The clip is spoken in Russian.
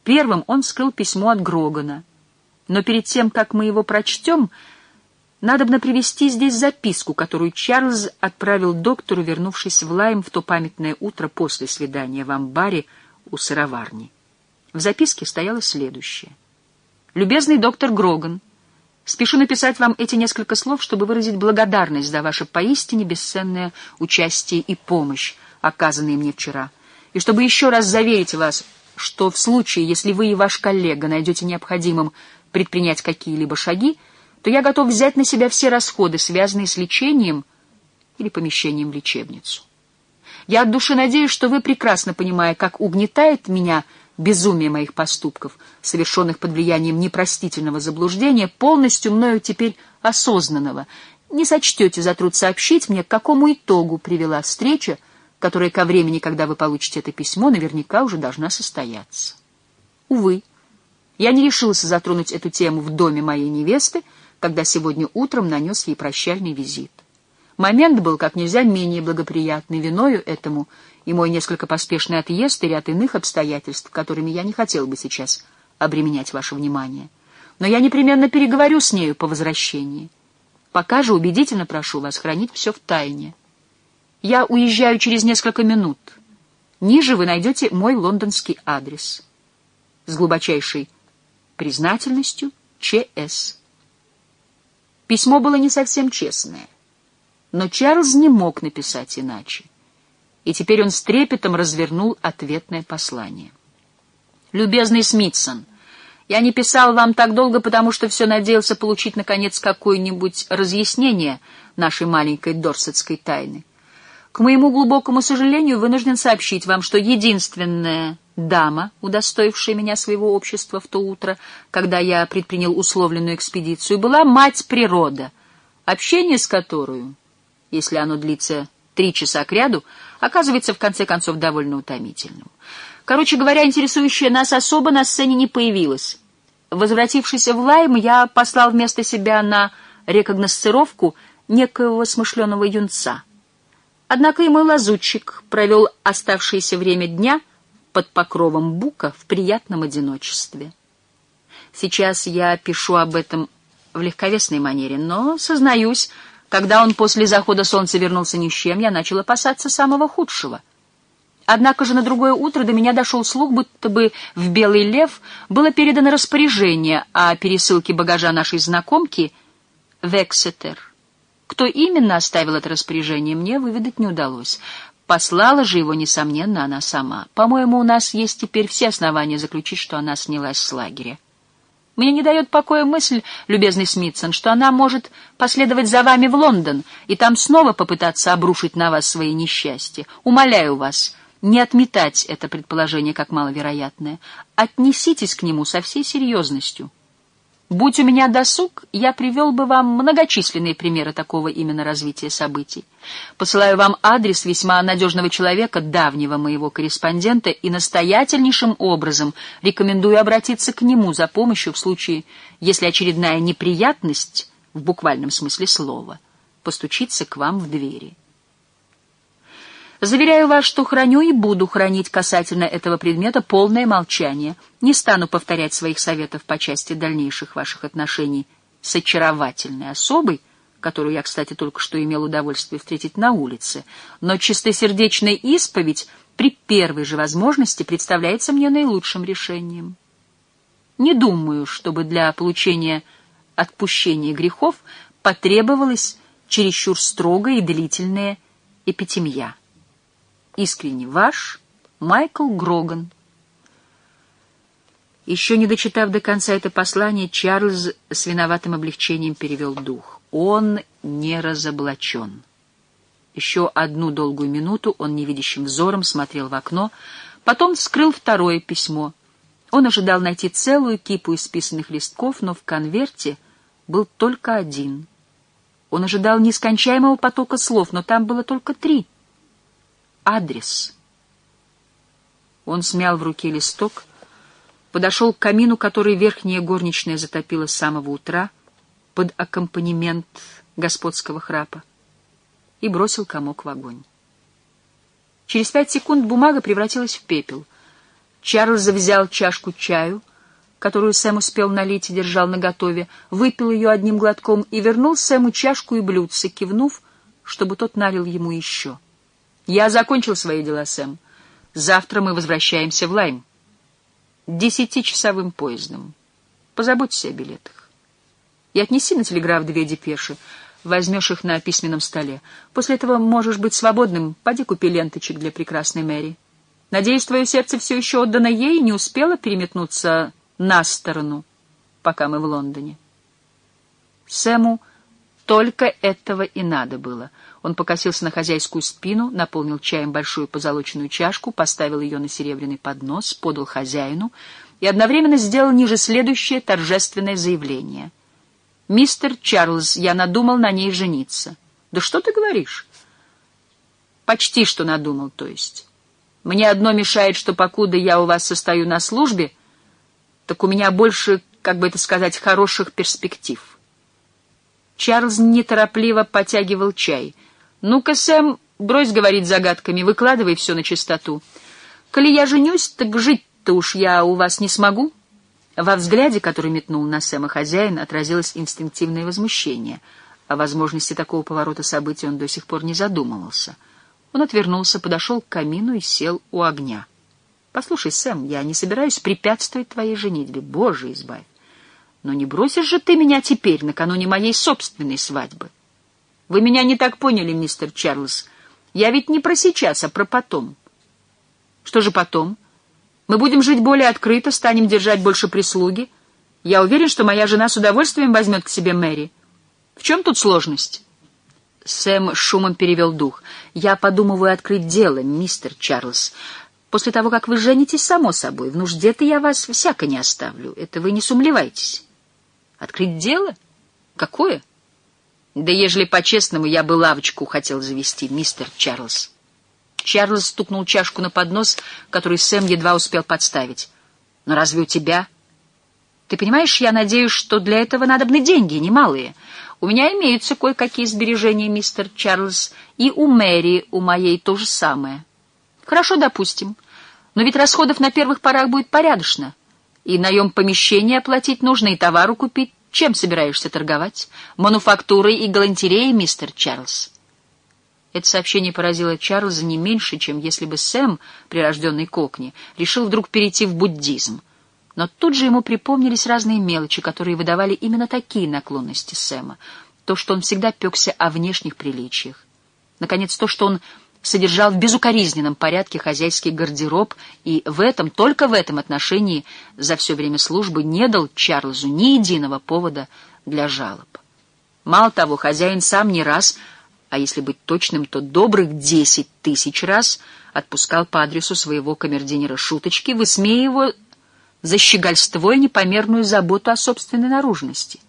Первым он вскрыл письмо от Грогана. Но перед тем, как мы его прочтем, надобно привести здесь записку, которую Чарльз отправил доктору, вернувшись в Лайм в то памятное утро после свидания в амбаре у сыроварни. В записке стояло следующее. «Любезный доктор Гроган, спешу написать вам эти несколько слов, чтобы выразить благодарность за ваше поистине бесценное участие и помощь, оказанные мне вчера, и чтобы еще раз заверить вас, что в случае, если вы и ваш коллега найдете необходимым предпринять какие-либо шаги, то я готов взять на себя все расходы, связанные с лечением или помещением в лечебницу. Я от души надеюсь, что вы, прекрасно понимая, как угнетает меня безумие моих поступков, совершенных под влиянием непростительного заблуждения, полностью мною теперь осознанного, не сочтете за труд сообщить мне, к какому итогу привела встреча, которая ко времени, когда вы получите это письмо, наверняка уже должна состояться. Увы, я не решился затронуть эту тему в доме моей невесты, когда сегодня утром нанес ей прощальный визит. Момент был как нельзя менее благоприятный, виною этому и мой несколько поспешный отъезд и ряд иных обстоятельств, которыми я не хотел бы сейчас обременять ваше внимание. Но я непременно переговорю с нею по возвращении. Пока же убедительно прошу вас хранить все в тайне. Я уезжаю через несколько минут. Ниже вы найдете мой лондонский адрес. С глубочайшей признательностью, Ч.С. Письмо было не совсем честное, но Чарльз не мог написать иначе. И теперь он с трепетом развернул ответное послание. «Любезный Смитсон, я не писал вам так долго, потому что все надеялся получить, наконец, какое-нибудь разъяснение нашей маленькой дорсетской тайны. К моему глубокому сожалению, вынужден сообщить вам, что единственная дама, удостоившая меня своего общества в то утро, когда я предпринял условленную экспедицию, была мать природа, общение с которой, если оно длится 3 часа кряду, оказывается в конце концов довольно утомительным. Короче говоря, интересующая нас особо на сцене не появилась. Возвратившись в Лайм, я послал вместо себя на рекогносцировку некоего смышленого юнца. Однако и мой лазутчик провел оставшееся время дня под покровом бука в приятном одиночестве. Сейчас я пишу об этом в легковесной манере, но, сознаюсь, когда он после захода солнца вернулся ни с чем, я начал опасаться самого худшего. Однако же на другое утро до меня дошел слух, будто бы в «Белый лев» было передано распоряжение о пересылке багажа нашей знакомки в Эксетер. Кто именно оставил это распоряжение, мне выведать не удалось. Послала же его, несомненно, она сама. По-моему, у нас есть теперь все основания заключить, что она снялась с лагеря. Мне не дает покоя мысль, любезный Смитсон, что она может последовать за вами в Лондон и там снова попытаться обрушить на вас свои несчастья. Умоляю вас не отметать это предположение как маловероятное. Отнеситесь к нему со всей серьезностью. Будь у меня досуг, я привел бы вам многочисленные примеры такого именно развития событий. Посылаю вам адрес весьма надежного человека, давнего моего корреспондента, и настоятельнейшим образом рекомендую обратиться к нему за помощью в случае, если очередная неприятность, в буквальном смысле слова, постучится к вам в двери. Заверяю вас, что храню и буду хранить касательно этого предмета полное молчание. Не стану повторять своих советов по части дальнейших ваших отношений с очаровательной особой, которую я, кстати, только что имел удовольствие встретить на улице, но чистосердечная исповедь при первой же возможности представляется мне наилучшим решением. Не думаю, чтобы для получения отпущения грехов потребовалась чересчур строгая и длительная эпитемья. Искренне ваш, Майкл Гроган. Еще не дочитав до конца это послание, Чарльз с виноватым облегчением перевел дух. Он не разоблачен. Еще одну долгую минуту он невидящим взором смотрел в окно, потом вскрыл второе письмо. Он ожидал найти целую кипу исписанных листков, но в конверте был только один. Он ожидал нескончаемого потока слов, но там было только 3. Адрес. Он смял в руке листок, подошел к камину, который верхняя горничная затопила с самого утра под аккомпанемент господского храпа, и бросил комок в огонь. Через 5 секунд бумага превратилась в пепел. Чарльз взял чашку чаю, которую Сэм успел налить и держал наготове, выпил ее одним глотком и вернул Сэму чашку и блюдце, кивнув, чтобы тот налил ему еще. «Я закончил свои дела, Сэм. Завтра мы возвращаемся в Лайм. 10-часовым поездом. Позаботься о билетах. И отнеси на телеграф 2 депеши. Возьмешь их на письменном столе. После этого можешь быть свободным. Поди купи ленточек для прекрасной Мэри. Надеюсь, твое сердце все еще отдано ей и не успело переметнуться на сторону, пока мы в Лондоне». Сэму только этого и надо было. Он покосился на хозяйскую спину, наполнил чаем большую позолоченную чашку, поставил ее на серебряный поднос, подал хозяину и одновременно сделал ниже следующее торжественное заявление. «Мистер Чарльз, я надумал на ней жениться». «Да что ты говоришь?» «Почти что надумал, то есть. Мне одно мешает, что покуда я у вас состою на службе, так у меня больше, как бы это сказать, хороших перспектив». Чарльз неторопливо потягивал чай. «Ну-ка, Сэм, брось говорить загадками, выкладывай все на чистоту. Коли я женюсь, так жить-то уж я у вас не смогу». Во взгляде, который метнул на Сэма хозяин, отразилось инстинктивное возмущение. О возможности такого поворота событий он до сих пор не задумывался. Он отвернулся, подошел к камину и сел у огня. «Послушай, Сэм, я не собираюсь препятствовать твоей женитьбе, Боже избавь. Но не бросишь же ты меня теперь, накануне моей собственной свадьбы. Вы меня не так поняли, мистер Чарльз. Я ведь не про сейчас, а про потом». «Что же потом? Мы будем жить более открыто, станем держать больше прислуги. Я уверен, что моя жена с удовольствием возьмет к себе Мэри. В чем тут сложность?» Сэм шумом перевел дух. «Я подумываю открыть дело, мистер Чарльз. После того, как вы женитесь, само собой. В нужде-то я вас всяко не оставлю. Это вы не сумлевайтесь». «Открыть дело? Какое?» «Да ежели по-честному, я бы лавочку хотел завести, мистер Чарльз». Чарльз стукнул чашку на поднос, который Сэм едва успел подставить. «Но разве у тебя...» «Ты понимаешь, я надеюсь, что для этого надобны деньги, немалые. У меня имеются кое-какие сбережения, мистер Чарльз, и у Мэри, у моей то же самое». «Хорошо, допустим. Но ведь расходов на первых порах будет порядочно. И наем помещения оплатить нужно, и товару купить. Чем собираешься торговать? Мануфактурой и галантереей, мистер Чарльз?» Это сообщение поразило Чарльза не меньше, чем если бы Сэм, прирожденный кокни, решил вдруг перейти в буддизм. Но тут же ему припомнились разные мелочи, которые выдавали именно такие наклонности Сэма. То, что он всегда пекся о внешних приличиях. Наконец, то, что он содержал в безукоризненном порядке хозяйский гардероб и в этом, только в этом отношении за все время службы не дал Чарльзу ни единого повода для жалоб. Мало того, хозяин сам не раз, а если быть точным, то добрых 10 000 раз отпускал по адресу своего камердинера шуточки, высмеивая его за щегольство и непомерную заботу о собственной наружности.